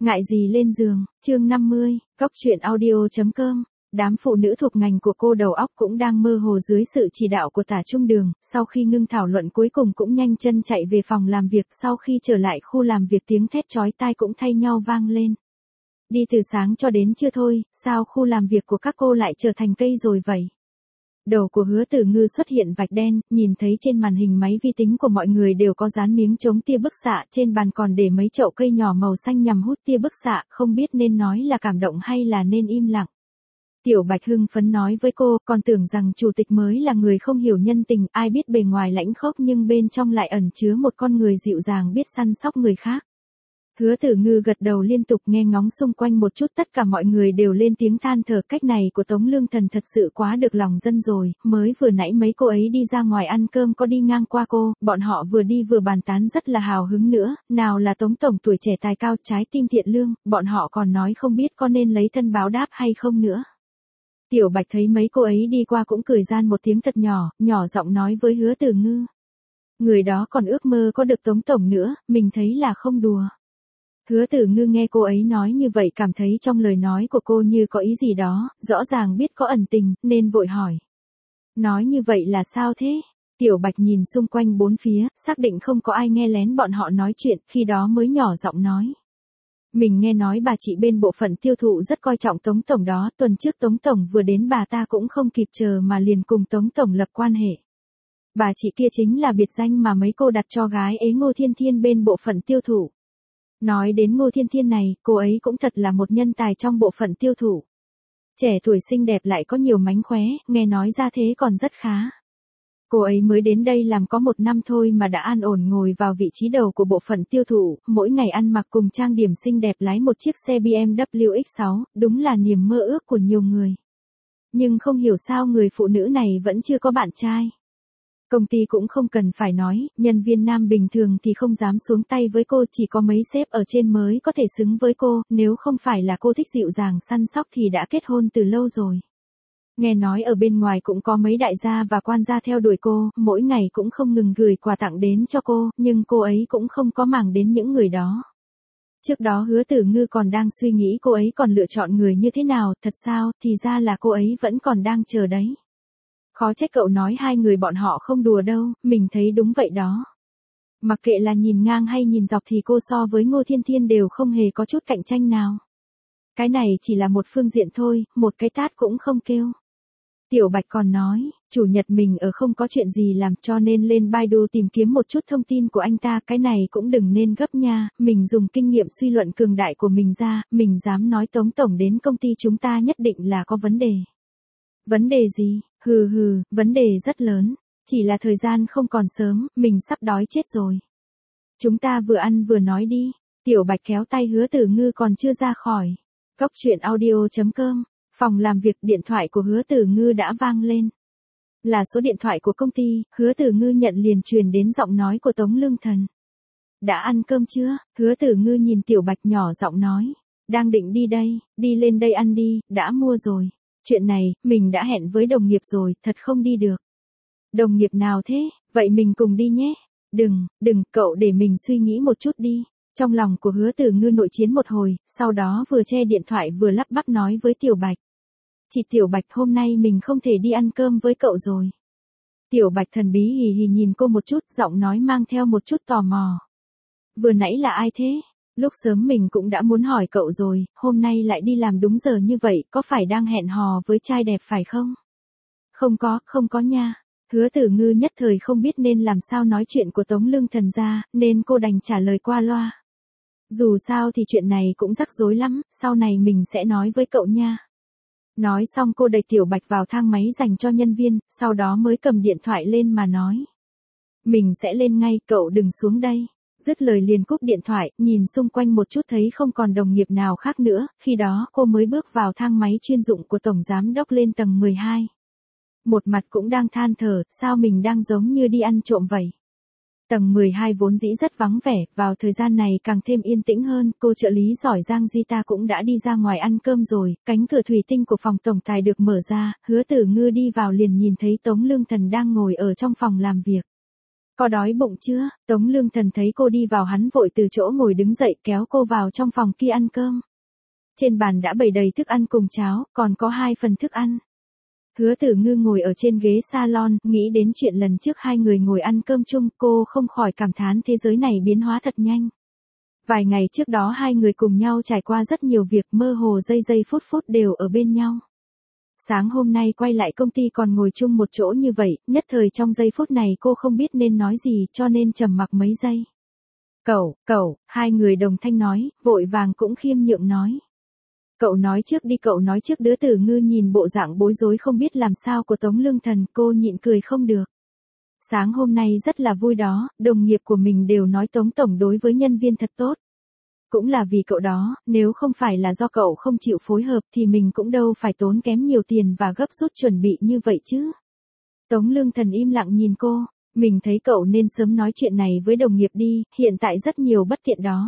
Ngại gì lên giường, chương 50, Cóc truyện audio.com. Đám phụ nữ thuộc ngành của cô đầu óc cũng đang mơ hồ dưới sự chỉ đạo của Tả Trung Đường, sau khi ngưng thảo luận cuối cùng cũng nhanh chân chạy về phòng làm việc, sau khi trở lại khu làm việc tiếng thét chói tai cũng thay nhau vang lên. Đi từ sáng cho đến trưa thôi, sao khu làm việc của các cô lại trở thành cây rồi vậy? Đầu của Hứa Tử Ngư xuất hiện vạch đen, nhìn thấy trên màn hình máy vi tính của mọi người đều có dán miếng chống tia bức xạ, trên bàn còn để mấy chậu cây nhỏ màu xanh nhằm hút tia bức xạ, không biết nên nói là cảm động hay là nên im lặng. Tiểu Bạch hưng phấn nói với cô, còn tưởng rằng chủ tịch mới là người không hiểu nhân tình, ai biết bề ngoài lãnh khốc nhưng bên trong lại ẩn chứa một con người dịu dàng biết săn sóc người khác. Hứa Tử Ngư gật đầu liên tục nghe ngóng xung quanh một chút, tất cả mọi người đều lên tiếng than thở, cách này của Tống Lương Thần thật sự quá được lòng dân rồi, mới vừa nãy mấy cô ấy đi ra ngoài ăn cơm có đi ngang qua cô, bọn họ vừa đi vừa bàn tán rất là hào hứng nữa, nào là Tống Tổng tuổi trẻ tài cao trái tim thiện lương, bọn họ còn nói không biết có nên lấy thân báo đáp hay không nữa. Tiểu Bạch thấy mấy cô ấy đi qua cũng cười gian một tiếng thật nhỏ, nhỏ giọng nói với Hứa Tử Ngư. Người đó còn ước mơ có được Tống Tổng nữa, mình thấy là không đùa. Hứa Tử Ngư nghe cô ấy nói như vậy cảm thấy trong lời nói của cô như có ý gì đó, rõ ràng biết có ẩn tình, nên vội hỏi. Nói như vậy là sao thế? Tiểu Bạch nhìn xung quanh bốn phía, xác định không có ai nghe lén bọn họ nói chuyện, khi đó mới nhỏ giọng nói. Mình nghe nói bà chị bên bộ phận tiêu thụ rất coi trọng Tống Tổng đó, tuần trước Tống Tổng vừa đến bà ta cũng không kịp chờ mà liền cùng Tống Tổng lập quan hệ. Bà chị kia chính là biệt danh mà mấy cô đặt cho gái ế Ngô Thiên Thiên bên bộ phận tiêu thụ. Nói đến Ngô Thiên Thiên này, cô ấy cũng thật là một nhân tài trong bộ phận tiêu thụ. Trẻ tuổi xinh đẹp lại có nhiều mánh khóe, nghe nói ra thế còn rất khá. Cô ấy mới đến đây làm có 1 năm thôi mà đã an ổn ngồi vào vị trí đầu của bộ phận tiêu thụ, mỗi ngày ăn mặc cùng trang điểm xinh đẹp lái một chiếc xe BMW X6, đúng là niềm mơ ước của nhiều người. Nhưng không hiểu sao người phụ nữ này vẫn chưa có bạn trai. Công ty cũng không cần phải nói, nhân viên nam bình thường thì không dám xuống tay với cô, chỉ có mấy sếp ở trên mới có thể xứng với cô, nếu không phải là cô thích dịu dàng săn sóc thì đã kết hôn từ lâu rồi. Nghe nói ở bên ngoài cũng có mấy đại gia và quan gia theo đuổi cô, mỗi ngày cũng không ngừng gửi quà tặng đến cho cô, nhưng cô ấy cũng không có màng đến những người đó. Trước đó Hứa Tử Ngư còn đang suy nghĩ cô ấy còn lựa chọn người như thế nào, thật sao, thì ra là cô ấy vẫn còn đang chờ đấy. Khó trách cậu nói hai người bọn họ không đùa đâu, mình thấy đúng vậy đó. Mặc kệ là nhìn ngang hay nhìn dọc thì cô so với Ngô Thiên Thiên đều không hề có chút cạnh tranh nào. Cái này chỉ là một phương diện thôi, một cái tát cũng không kêu. Tiểu Bạch còn nói, chủ nhật mình ở không có chuyện gì làm cho nên lên Baidu tìm kiếm một chút thông tin của anh ta, cái này cũng đừng nên gấp nha, mình dùng kinh nghiệm suy luận cường đại của mình ra, mình dám nói Tống Tổng đến công ty chúng ta nhất định là có vấn đề. Vấn đề gì? Vấn đề rất lớn, chỉ là thời gian không còn sớm, mình sắp đói chết rồi. Chúng ta vừa ăn vừa nói đi, Tiểu Bạch kéo tay Hứa Tử Ngư còn chưa ra khỏi. Cóc truyện audio.com, phòng làm việc, điện thoại của Hứa Tử Ngư đã vang lên. Là số điện thoại của công ty, Hứa Tử Ngư nhận liền truyền đến giọng nói của Tống Lương Thần. Đã ăn cơm chưa? Hứa Tử Ngư nhìn Tiểu Bạch nhỏ giọng nói. Đang định đi đây, đi lên đây ăn đi, đã mua rồi. Chuyện này, mình đã hẹn với đồng nghiệp rồi, thật không đi được. Đồng nghiệp nào thế? Vậy mình cùng đi nhé. Đừng, cậu để mình suy nghĩ một chút đi. Trong lòng của Hứa Tử Ngư nội chiến một hồi, sau đó vừa che điện thoại vừa lắp bắp nói với Tiểu Bạch. Chị Tiểu Bạch, hôm nay mình không thể đi ăn cơm với cậu rồi. Tiểu Bạch thần bí hì hì nhìn cô một chút, giọng nói mang theo một chút tò mò. Vừa nãy là ai thế? Lúc sớm mình cũng đã muốn hỏi cậu rồi, hôm nay lại đi làm đúng giờ như vậy, có phải đang hẹn hò với trai đẹp phải không? Không có nha. Hứa Tử Ngư nhất thời không biết nên làm sao nói chuyện của Tống Lương Thần ra, nên cô đành trả lời qua loa. Dù sao thì chuyện này cũng rắc rối lắm, sau này mình sẽ nói với cậu nha. Nói xong cô đẩy Tiểu Bạch vào thang máy dành cho nhân viên, sau đó mới cầm điện thoại lên mà nói. Mình sẽ lên ngay, cậu đừng xuống đây. Dứt lời liền cúp điện thoại, nhìn xung quanh một chút thấy không còn đồng nghiệp nào khác nữa, khi đó cô mới bước vào thang máy chuyên dụng của Tổng Giám Đốc lên tầng 12. Một mặt cũng đang than thở, sao mình đang giống như đi ăn trộm vậy. Tầng 12 vốn dĩ rất vắng vẻ, vào thời gian này càng thêm yên tĩnh hơn, cô trợ lý giỏi Giang Di cũng đã đi ra ngoài ăn cơm rồi, cánh cửa thủy tinh của phòng tổng tài được mở ra, Hứa Tử Ngư đi vào liền nhìn thấy Tống Lương Thần đang ngồi ở trong phòng làm việc. Có đói bụng chưa? Tống Lương Thần thấy cô đi vào hắn vội từ chỗ ngồi đứng dậy kéo cô vào trong phòng kia ăn cơm. Trên bàn đã bày đầy thức ăn cùng cháo, còn có 2 phần thức ăn. Hứa Tử Ngư ngồi ở trên ghế salon, nghĩ đến chuyện lần trước hai người ngồi ăn cơm chung, cô không khỏi cảm thán thế giới này biến hóa thật nhanh. Vài ngày trước đó hai người cùng nhau trải qua rất nhiều việc, mơ hồ giây giây phút phút đều ở bên nhau. Sáng hôm nay quay lại công ty còn ngồi chung một chỗ như vậy, nhất thời trong giây phút này cô không biết nên nói gì cho nên trầm mặc mấy giây. Cậu, hai người đồng thanh nói, vội vàng cũng khiêm nhượng nói. Cậu nói trước Đứa Tử Ngư nhìn bộ dạng bối rối không biết làm sao của Tống Lương Thần, cô nhịn cười không được. Sáng hôm nay rất là vui đó, đồng nghiệp của mình đều nói Tống Tổng đối với nhân viên thật tốt. Cũng là vì cậu đó, nếu không phải là do cậu không chịu phối hợp thì mình cũng đâu phải tốn kém nhiều tiền và gấp rút chuẩn bị như vậy chứ. Tống Lương Thần im lặng nhìn cô, mình thấy cậu nên sớm nói chuyện này với đồng nghiệp đi, hiện tại rất nhiều bất tiện đó.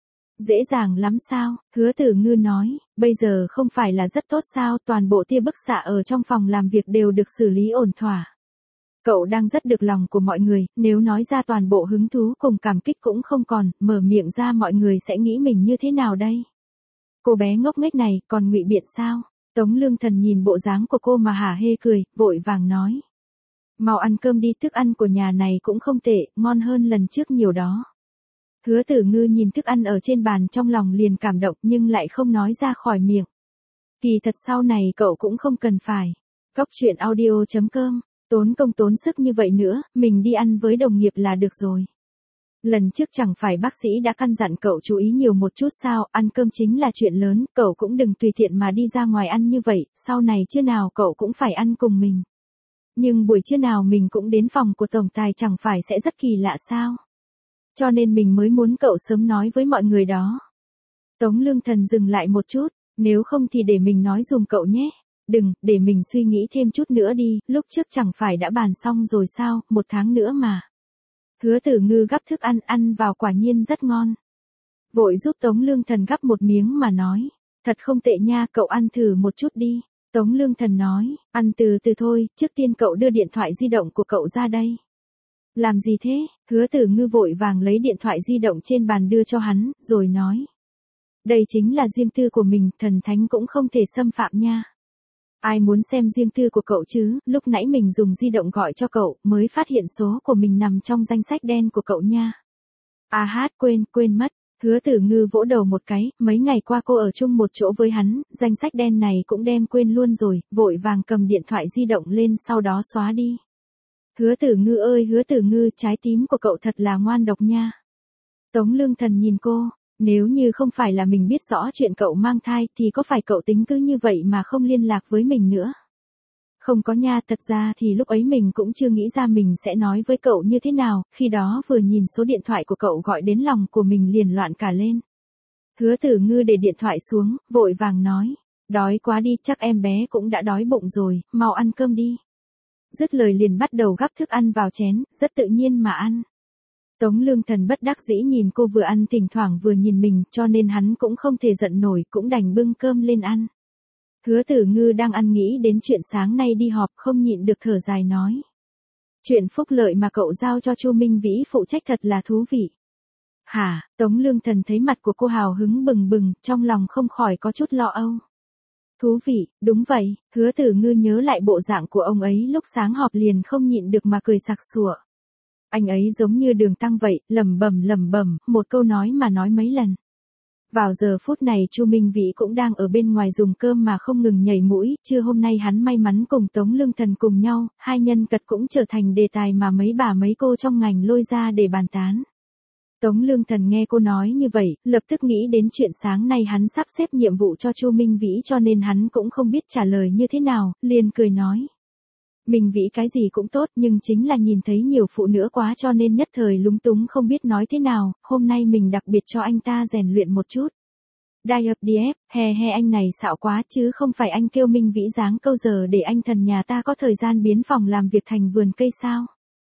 Dễ dàng lắm sao? Hứa Tử Ngư nói, bây giờ không phải là rất tốt sao, toàn bộ tia bức xạ ở trong phòng làm việc đều được xử lý ổn thỏa. Cậu đang rất được lòng của mọi người, nếu nói ra toàn bộ hứng thú cùng cảm kích cũng không còn, mở miệng ra mọi người sẽ nghĩ mình như thế nào đây? Cô bé ngốc nghếch này còn ngụy biện sao? Tống Lương Thần nhìn bộ dáng của cô mà hả hê cười, vội vàng nói. Mau ăn cơm đi, thức ăn của nhà này cũng không tệ, ngon hơn lần trước nhiều đó. Hứa Tử Ngư nhìn thức ăn ở trên bàn trong lòng liền cảm động nhưng lại không nói ra khỏi miệng. Kỳ thật sau này cậu cũng không cần phải. Cóc truyện audio.com, tốn công tốn sức như vậy nữa, mình đi ăn với đồng nghiệp là được rồi. Lần trước chẳng phải bác sĩ đã căn dặn cậu chú ý nhiều một chút sao, ăn cơm chính là chuyện lớn, cậu cũng đừng tùy tiện mà đi ra ngoài ăn như vậy, sau này trưa nào cậu cũng phải ăn cùng mình. Nhưng buổi trưa nào mình cũng đến phòng của tổng tài chẳng phải sẽ rất kỳ lạ sao? Cho nên mình mới muốn cậu sớm nói với mọi người đó. Tống Lương Thần dừng lại một chút, nếu không thì để mình nói dùm cậu nhé. Đừng, để mình suy nghĩ thêm chút nữa đi, lúc trước chẳng phải đã bàn xong rồi sao, 1 tháng nữa mà. Hứa Tử Ngư gắp thức ăn vào quả nhiên rất ngon. Vội giúp Tống Lương Thần gắp một miếng mà nói, thật không tệ nha, cậu ăn thử một chút đi. Tống Lương Thần nói, ăn từ từ thôi, trước tiên cậu đưa điện thoại di động của cậu ra đây. Làm gì thế? Hứa Tử Ngư vội vàng lấy điện thoại di động trên bàn đưa cho hắn, rồi nói. Đây chính là riêng tư của mình, thần thánh cũng không thể xâm phạm nha. Ai muốn xem riêng tư của cậu chứ, lúc nãy mình dùng di động gọi cho cậu, mới phát hiện số của mình nằm trong danh sách đen của cậu nha. Quên mất. Hứa Tử Ngư vỗ đầu một cái, mấy ngày qua cô ở chung một chỗ với hắn, danh sách đen này cũng đem quên luôn rồi, vội vàng cầm điện thoại di động lên sau đó xóa đi. Hứa Tử Ngư ơi Hứa Tử Ngư, trái tím của cậu thật là ngoan độc nha. Tống Lương Thần nhìn cô, nếu như không phải là mình biết rõ chuyện cậu mang thai thì có phải cậu tính cứ như vậy mà không liên lạc với mình nữa? Không có nha, thật ra thì lúc ấy mình cũng chưa nghĩ ra mình sẽ nói với cậu như thế nào, khi đó vừa nhìn số điện thoại của cậu gọi đến lòng của mình liền loạn cả lên. Hứa Tử Ngư để điện thoại xuống, vội vàng nói, đói quá đi, chắc em bé cũng đã đói bụng rồi, mau ăn cơm đi. Dứt lời liền bắt đầu gắp thức ăn vào chén, rất tự nhiên mà ăn. Tống Lương Thần bất đắc dĩ nhìn cô vừa ăn thỉnh thoảng vừa nhìn mình, cho nên hắn cũng không thể giận nổi, cũng đành bưng cơm lên ăn. Hứa Tử Ngư đang ăn nghĩ đến chuyện sáng nay đi họp không nhịn được thở dài nói. Chuyện phúc lợi mà cậu giao cho Chu Minh Vĩ phụ trách thật là thú vị. Hả? Tống Lương Thần thấy mặt của cô hào hứng bừng bừng, trong lòng không khỏi có chút lo âu. Thú vị, đúng vậy, Hứa Tử Ngư nhớ lại bộ dạng của ông ấy lúc sáng họp liền không nhịn được mà cười sặc sụa. Anh ấy giống như Đường Tăng vậy, lẩm bẩm, một câu nói mà nói mấy lần. Vào giờ phút này Chu Minh Vĩ cũng đang ở bên ngoài dùng cơm mà không ngừng nhảy mũi, trưa hôm nay hắn may mắn cùng Tống Lương Thần cùng nhau, hai nhân vật cũng trở thành đề tài mà mấy bà mấy cô trong ngành lôi ra để bàn tán. Tống Lương Thần nghe cô nói như vậy, lập tức nghĩ đến chuyện sáng nay hắn sắp xếp nhiệm vụ cho Chu Minh Vĩ cho nên hắn cũng không biết trả lời như thế nào, liền cười nói. Minh Vĩ cái gì cũng tốt nhưng chính là nhìn thấy nhiều phụ nữ quá cho nên nhất thời lúng túng không biết nói thế nào, hôm nay mình đặc biệt cho anh ta rèn luyện một chút. DF, he anh này xạo quá chứ không phải anh kêu Minh Vĩ dáng câu giờ để anh thần nhà ta có thời gian biến phòng làm việc thành vườn cây sao.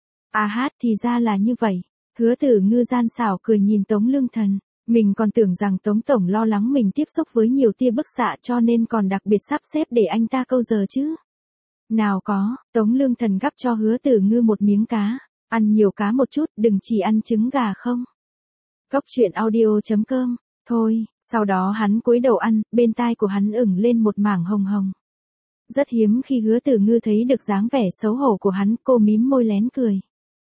Thì ra là như vậy. Hứa Tử Ngư gian xảo cười nhìn Tống Lương Thần, mình còn tưởng rằng Tống Tổng lo lắng mình tiếp xúc với nhiều tia bức xạ cho nên còn đặc biệt sắp xếp để anh ta câu giờ chứ. Nào có, Tống Lương Thần gắp cho Hứa Tử Ngư một miếng cá, Ăn nhiều cá một chút, đừng chỉ ăn trứng gà không. Cốc truyện audio.com. Thôi, sau đó hắn cúi đầu ăn, bên tai của hắn ửng lên một mảng hồng hồng. Rất hiếm khi Hứa Tử Ngư thấy được dáng vẻ xấu hổ của hắn, cô mím môi lén cười.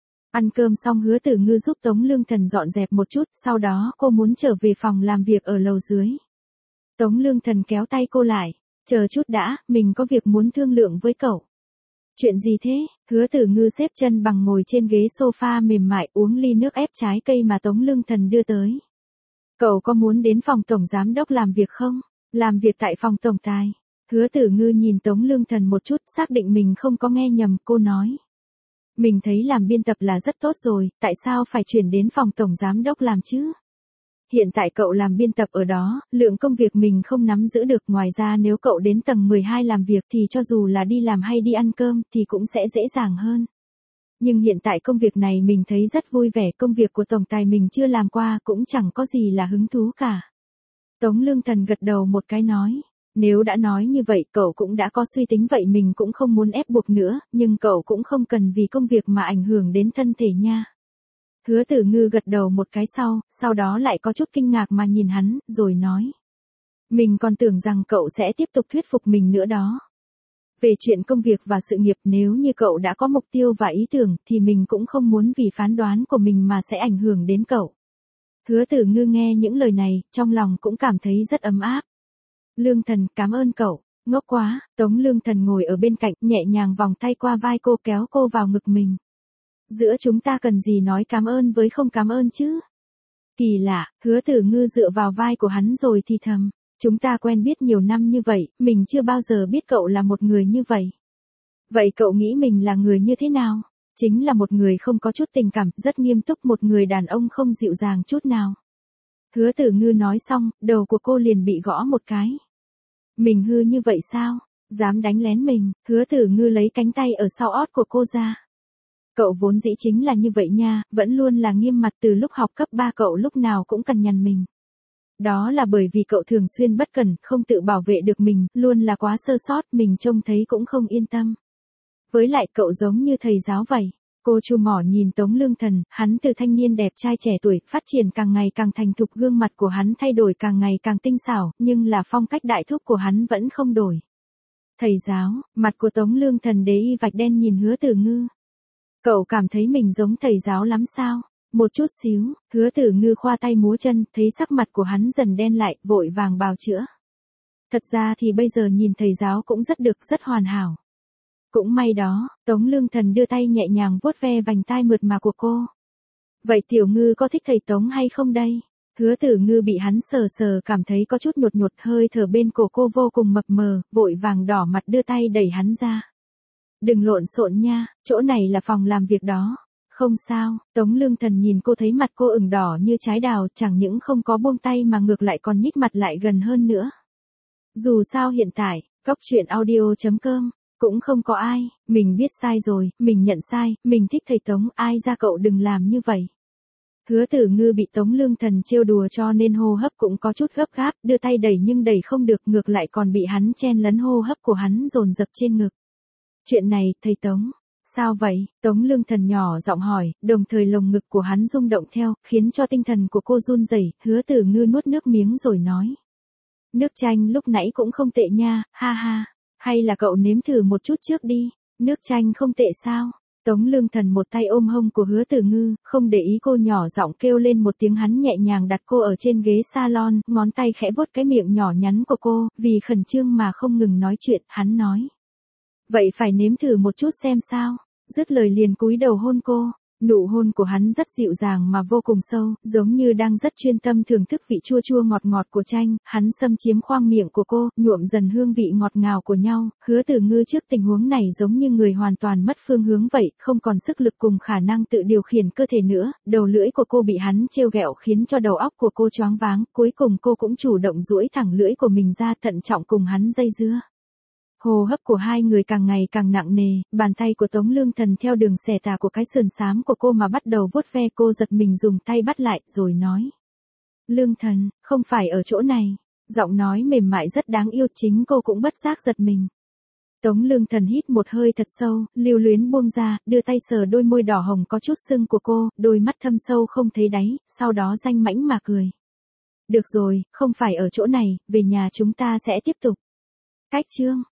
Ăn cơm xong Hứa Tử Ngư giúp Tống Lương Thần dọn dẹp một chút, sau đó cô muốn trở về phòng làm việc ở lầu dưới. Tống Lương Thần kéo tay cô lại, chờ chút đã, mình có việc muốn thương lượng với cậu. Chuyện gì thế? Hứa Tử Ngư xếp chân bằng ngồi trên ghế sofa mềm mại uống ly nước ép trái cây mà Tống Lương Thần đưa tới. Cậu có muốn đến phòng tổng giám đốc làm việc không? Làm việc tại phòng tổng tài. Hứa Tử Ngư nhìn Tống Lương Thần một chút, xác định mình không có nghe nhầm, cô nói. Mình thấy làm biên tập là rất tốt rồi, tại sao phải chuyển đến phòng tổng giám đốc làm chứ? Hiện tại cậu làm biên tập ở đó, lượng công việc mình không nắm giữ được, ngoài ra nếu cậu đến tầng 12 làm việc thì cho dù là đi làm hay đi ăn cơm thì cũng sẽ dễ dàng hơn. Nhưng hiện tại công việc này mình thấy rất vui vẻ, công việc của tổng tài mình chưa làm qua cũng chẳng có gì là hứng thú cả. Tống Lương Thần gật đầu một cái nói, nếu đã nói như vậy cậu cũng đã có suy tính vậy mình cũng không muốn ép buộc nữa, nhưng cậu cũng không cần vì công việc mà ảnh hưởng đến thân thể nha. Hứa Tử Ngư gật đầu một cái sau đó lại có chút kinh ngạc mà nhìn hắn, rồi nói. Mình còn tưởng rằng cậu sẽ tiếp tục thuyết phục mình nữa đó. Về chuyện công việc và sự nghiệp, nếu như cậu đã có mục tiêu và ý tưởng thì mình cũng không muốn vì phán đoán của mình mà sẽ ảnh hưởng đến cậu. Hứa Tử Ngư nghe những lời này, trong lòng cũng cảm thấy rất ấm áp. Lương Thần, cảm ơn cậu. Ngốc quá. Tống Lương Thần ngồi ở bên cạnh, nhẹ nhàng vòng tay qua vai cô, kéo cô vào ngực mình. Giữa chúng ta cần gì nói cảm ơn với không cảm ơn chứ? Kỳ lạ. Hứa Tử Ngư dựa vào vai của hắn rồi thì thầm. Chúng ta quen biết nhiều năm như vậy, mình chưa bao giờ biết cậu là một người như vậy. Vậy cậu nghĩ mình là người như thế nào? Chính là một người không có chút tình cảm, rất nghiêm túc, một người đàn ông không dịu dàng chút nào. Hứa Tử Ngư nói xong, đầu của cô liền bị gõ một cái. Mình hư như vậy sao? Dám đánh lén mình? Hứa Tử Ngư lấy cánh tay ở sau ót của cô ra. Cậu vốn dĩ chính là như vậy nha, vẫn luôn là nghiêm mặt, từ lúc học cấp 3 cậu lúc nào cũng cằn nhằn mình. Đó là bởi vì cậu thường xuyên bất cẩn, không tự bảo vệ được mình, luôn là quá sơ sót, mình trông thấy cũng không yên tâm. Với lại cậu giống như thầy giáo vậy. Cô chu mỏ nhìn Tống Lương Thần, hắn từ thanh niên đẹp trai trẻ tuổi, phát triển càng ngày càng thành thục, gương mặt của hắn thay đổi càng ngày càng tinh xảo, nhưng là phong cách đại thúc của hắn vẫn không đổi. Thầy giáo, mặt của Tống Lương Thần đế y vạch đen nhìn Hứa Tử Ngư. Cậu cảm thấy mình giống thầy giáo lắm sao? Một chút xíu. Hứa Tử Ngư khoa tay múa chân, thấy sắc mặt của hắn dần đen lại, vội vàng bào chữa. Thật ra thì bây giờ nhìn thầy giáo cũng rất được, rất hoàn hảo. Cũng may đó. Tống Lương Thần đưa tay nhẹ nhàng vuốt ve vành tai mượt mà của cô. Vậy Tiểu Ngư có thích thầy Tống hay không đây? Hứa Tử Ngư bị hắn sờ sờ cảm thấy có chút nhột nhột, hơi thở bên cổ cô vô cùng mập mờ, vội vàng đỏ mặt đưa tay đẩy hắn ra. Đừng lộn xộn nha, chỗ này là phòng làm việc đó. Không sao. Tống Lương Thần nhìn cô, thấy mặt cô ửng đỏ như trái đào, chẳng những không có buông tay mà ngược lại còn nhích mặt lại gần hơn nữa. Dù sao hiện tại, cốc truyện audio.com cũng không có ai, mình biết sai rồi, mình nhận sai, mình thích thầy Tống, ai ra cậu đừng làm như vậy. Hứa Tử Ngư bị Tống Lương Thần trêu đùa cho nên hô hấp cũng có chút gấp gáp, đưa tay đẩy nhưng đẩy không được, ngược lại còn bị hắn chen lấn, hô hấp của hắn dồn dập trên ngực. Chuyện này, thầy Tống, sao vậy? Tống Lương Thần nhỏ giọng hỏi, đồng thời lồng ngực của hắn rung động theo, khiến cho tinh thần của cô run rẩy. Hứa Tử Ngư nuốt nước miếng rồi nói. Nước chanh lúc nãy cũng không tệ nha, ha ha. Hay là cậu nếm thử một chút trước đi. Nước chanh không tệ sao? Tống Lương Thần một tay ôm hông của Hứa Tử Ngư, không để ý cô nhỏ giọng kêu lên một tiếng, hắn nhẹ nhàng đặt cô ở trên ghế salon, ngón tay khẽ vuốt cái miệng nhỏ nhắn của cô, vì khẩn trương mà không ngừng nói chuyện, hắn nói. Vậy phải nếm thử một chút xem sao. Dứt lời liền cúi đầu hôn cô. Nụ hôn của hắn rất dịu dàng mà vô cùng sâu, giống như đang rất chuyên tâm thưởng thức vị chua chua ngọt ngọt của chanh. Hắn xâm chiếm khoang miệng của cô, nhuộm dần hương vị ngọt ngào của nhau. Hứa Tử Ngư trước tình huống này giống như người hoàn toàn mất phương hướng vậy, không còn sức lực cùng khả năng tự điều khiển cơ thể nữa. Đầu lưỡi của cô bị hắn trêu ghẹo khiến cho đầu óc của cô choáng váng, cuối cùng cô cũng chủ động duỗi thẳng lưỡi của mình ra, thận trọng cùng hắn dây dưa. Hô hấp của hai người càng ngày càng nặng nề, bàn tay của Tống Lương Thần theo đường xẻ tà của cái sườn xám của cô mà bắt đầu vuốt ve, cô giật mình dùng tay bắt lại, rồi nói. Lương Thần, không phải ở chỗ này. Giọng nói mềm mại rất đáng yêu, chính cô cũng bất giác giật mình. Tống Lương Thần hít một hơi thật sâu, lưu luyến buông ra, đưa tay sờ đôi môi đỏ hồng có chút sưng của cô, đôi mắt thâm sâu không thấy đáy, sau đó danh mãnh mà cười. Được rồi, không phải ở chỗ này, về nhà chúng ta sẽ tiếp tục. Cách chương